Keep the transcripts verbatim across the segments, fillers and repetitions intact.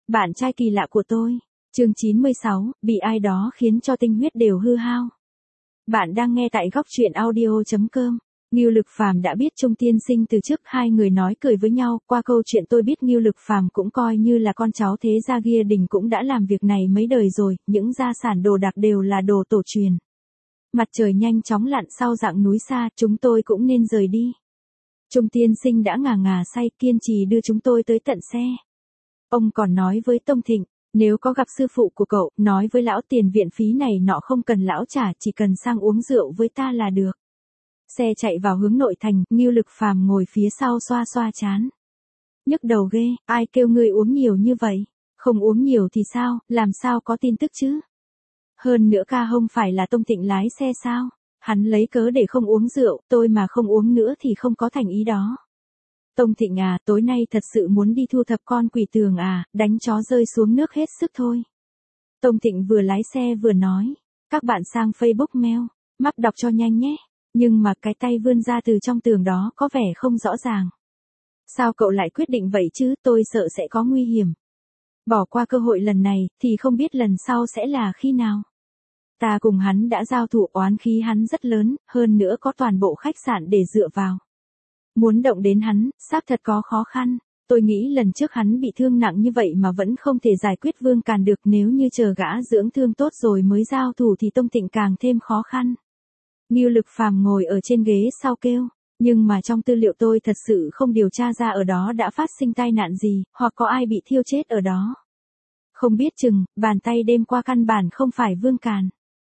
Bạn trai kỳ lạ của tôi. Chương chín mươi sáu, bị ai đó khiến cho tinh huyết đều hư hao. Bạn đang nghe tại góc truyện audio chấm com. Ngưu Lực Phàm đã biết Trung Tiên Sinh từ trước, hai người nói cười với nhau, qua câu chuyện tôi biết Ngưu Lực Phàm cũng coi như là con cháu thế gia Gia Đình cũng đã làm việc này mấy đời rồi, những gia sản đồ đạc đều là đồ tổ truyền. Mặt trời nhanh chóng lặn sau dạng núi xa, chúng tôi cũng nên rời đi. Trung Tiên Sinh đã ngà ngà say kiên trì đưa chúng tôi tới tận xe. Ông còn nói với Tông Thịnh, nếu có gặp sư phụ của cậu, nói với lão tiền viện phí này nọ không cần lão trả, chỉ cần sang uống rượu với ta là được. Xe chạy vào hướng nội thành, Ngưu Lực Phàm ngồi phía sau xoa xoa chán. Nhức đầu ghê, ai kêu ngươi uống nhiều như vậy? Không uống nhiều thì sao, làm sao có tin tức chứ? Hơn nữa ca không phải là Tông Thịnh lái xe sao? Hắn lấy cớ để không uống rượu, tôi mà không uống nữa thì không có thành ý đó. Tông Thịnh à, tối nay thật sự muốn đi thu thập con quỷ tường à, đánh chó rơi xuống nước hết sức thôi. Tông Thịnh vừa lái xe vừa nói, các bạn sang Facebook mail, map đọc cho nhanh nhé, nhưng mà cái tay vươn ra từ trong tường đó có vẻ không rõ ràng. Sao cậu lại quyết định vậy chứ, tôi sợ sẽ có nguy hiểm. Bỏ qua cơ hội lần này, thì không biết lần sau sẽ là khi nào. Ta cùng hắn đã giao thủ, oán khí hắn rất lớn, hơn nữa có toàn bộ khách sạn để dựa vào. Muốn động đến hắn, xác thật có khó khăn. Tôi nghĩ lần trước hắn bị thương nặng như vậy mà vẫn không thể giải quyết Vương Càn được, nếu như chờ gã dưỡng thương tốt rồi mới giao thủ thì Tông Thịnh càng thêm khó khăn. Ngưu Lực Phàm ngồi ở trên ghế sau kêu, nhưng mà trong tư liệu tôi thật sự không điều tra ra ở đó đã phát sinh tai nạn gì, hoặc có ai bị thiêu chết ở đó. Không biết chừng, bàn tay đêm qua căn bản không phải Vương Càn.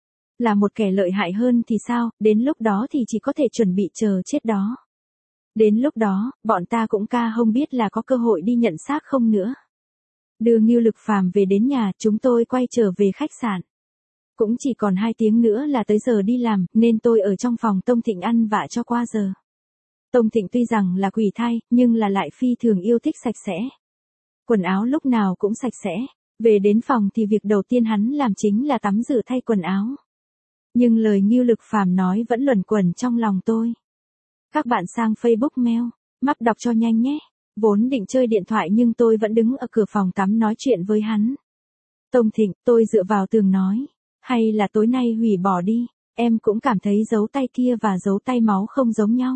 Là một kẻ lợi hại hơn thì sao, đến lúc đó thì chỉ có thể chuẩn bị chờ chết đó. Đến lúc đó, bọn ta cũng ca không biết là có cơ hội đi nhận xác không nữa. Đưa Ngưu Lực Phàm về đến nhà, chúng tôi quay trở về khách sạn. Cũng chỉ còn hai tiếng nữa là tới giờ đi làm, nên tôi ở trong phòng Tông Thịnh ăn vạ cho qua giờ. Tông Thịnh tuy rằng là quỷ thai, nhưng là lại phi thường yêu thích sạch sẽ. Quần áo lúc nào cũng sạch sẽ. Về đến phòng thì việc đầu tiên hắn làm chính là tắm rửa thay quần áo. Nhưng lời Ngưu Lực Phàm nói vẫn luẩn quẩn trong lòng tôi. Các bạn sang Facebook mail, map đọc cho nhanh nhé. Vốn định chơi điện thoại nhưng tôi vẫn đứng ở cửa phòng tắm nói chuyện với hắn. Tông Thịnh, tôi dựa vào tường nói. Hay là tối nay hủy bỏ đi, em cũng cảm thấy dấu tay kia và dấu tay máu không giống nhau.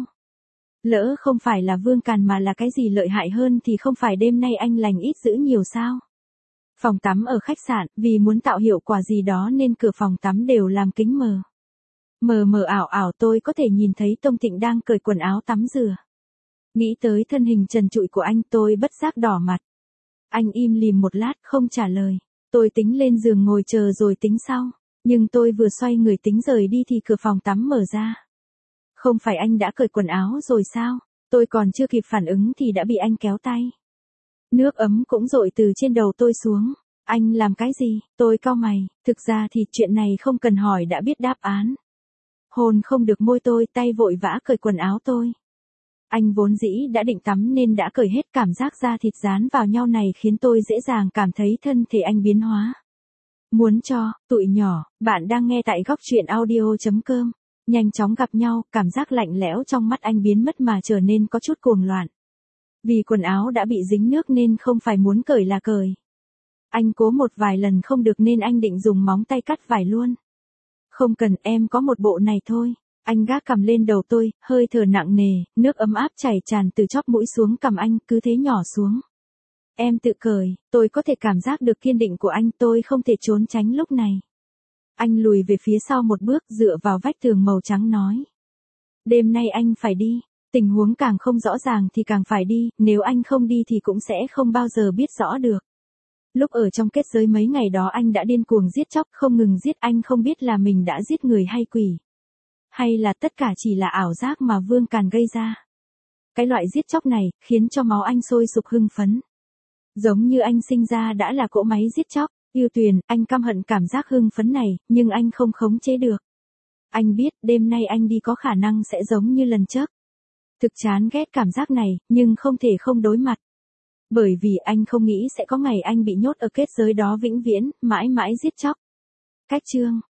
Lỡ không phải là Vương Càn mà là cái gì lợi hại hơn thì không phải đêm nay anh lành ít dữ nhiều sao? Phòng tắm ở khách sạn, vì muốn tạo hiệu quả gì đó nên cửa phòng tắm đều làm kính mờ. Mờ mờ ảo ảo tôi có thể nhìn thấy Tông Thịnh đang cởi quần áo tắm rửa. Nghĩ tới thân hình trần trụi của anh tôi bất giác đỏ mặt. Anh im lìm một lát không trả lời. Tôi tính lên giường ngồi chờ rồi tính sau. Nhưng tôi vừa xoay người tính rời đi thì cửa phòng tắm mở ra. Không phải anh đã cởi quần áo rồi sao? Tôi còn chưa kịp phản ứng thì đã bị anh kéo tay. Nước ấm cũng dội từ trên đầu tôi xuống. Anh làm cái gì? Tôi cau mày. Thực ra thì chuyện này không cần hỏi đã biết đáp án. Hôn không được môi tôi, tay vội vã cởi quần áo tôi. Anh vốn dĩ đã định tắm nên đã cởi hết, cảm giác da thịt dán vào nhau này khiến tôi dễ dàng cảm thấy thân thể anh biến hóa. Muốn cho, tụi nhỏ, bạn đang nghe tại góc truyện audio chấm com. Nhanh chóng gặp nhau, cảm giác lạnh lẽo trong mắt anh biến mất mà trở nên có chút cuồng loạn. Vì quần áo đã bị dính nước nên không phải muốn cởi là cởi. Anh cố một vài lần không được nên anh định dùng móng tay cắt vải luôn. Không cần, em có một bộ này thôi. Anh gác cằm lên đầu tôi, hơi thở nặng nề, nước ấm áp chảy tràn từ chóp mũi xuống cằm anh, cứ thế nhỏ xuống. Em tự cởi, tôi có thể cảm giác được kiên định của anh, tôi không thể trốn tránh lúc này. Anh lùi về phía sau một bước, dựa vào vách tường màu trắng nói. Đêm nay anh phải đi, tình huống càng không rõ ràng thì càng phải đi, nếu anh không đi thì cũng sẽ không bao giờ biết rõ được. Lúc ở trong kết giới mấy ngày đó anh đã điên cuồng giết chóc, không ngừng giết, anh không biết là mình đã giết người hay quỷ. Hay là tất cả chỉ là ảo giác mà Vương Càn gây ra. Cái loại giết chóc này, khiến cho máu anh sôi sục hưng phấn. Giống như anh sinh ra đã là cỗ máy giết chóc. Yêu Tuyền, anh căm hận cảm giác hưng phấn này, nhưng anh không khống chế được. Anh biết đêm nay anh đi có khả năng sẽ giống như lần trước. Thực chán ghét cảm giác này, nhưng không thể không đối mặt. Bởi vì anh không nghĩ sẽ có ngày anh bị nhốt ở kết giới đó vĩnh viễn, mãi mãi giết chóc. Cách chương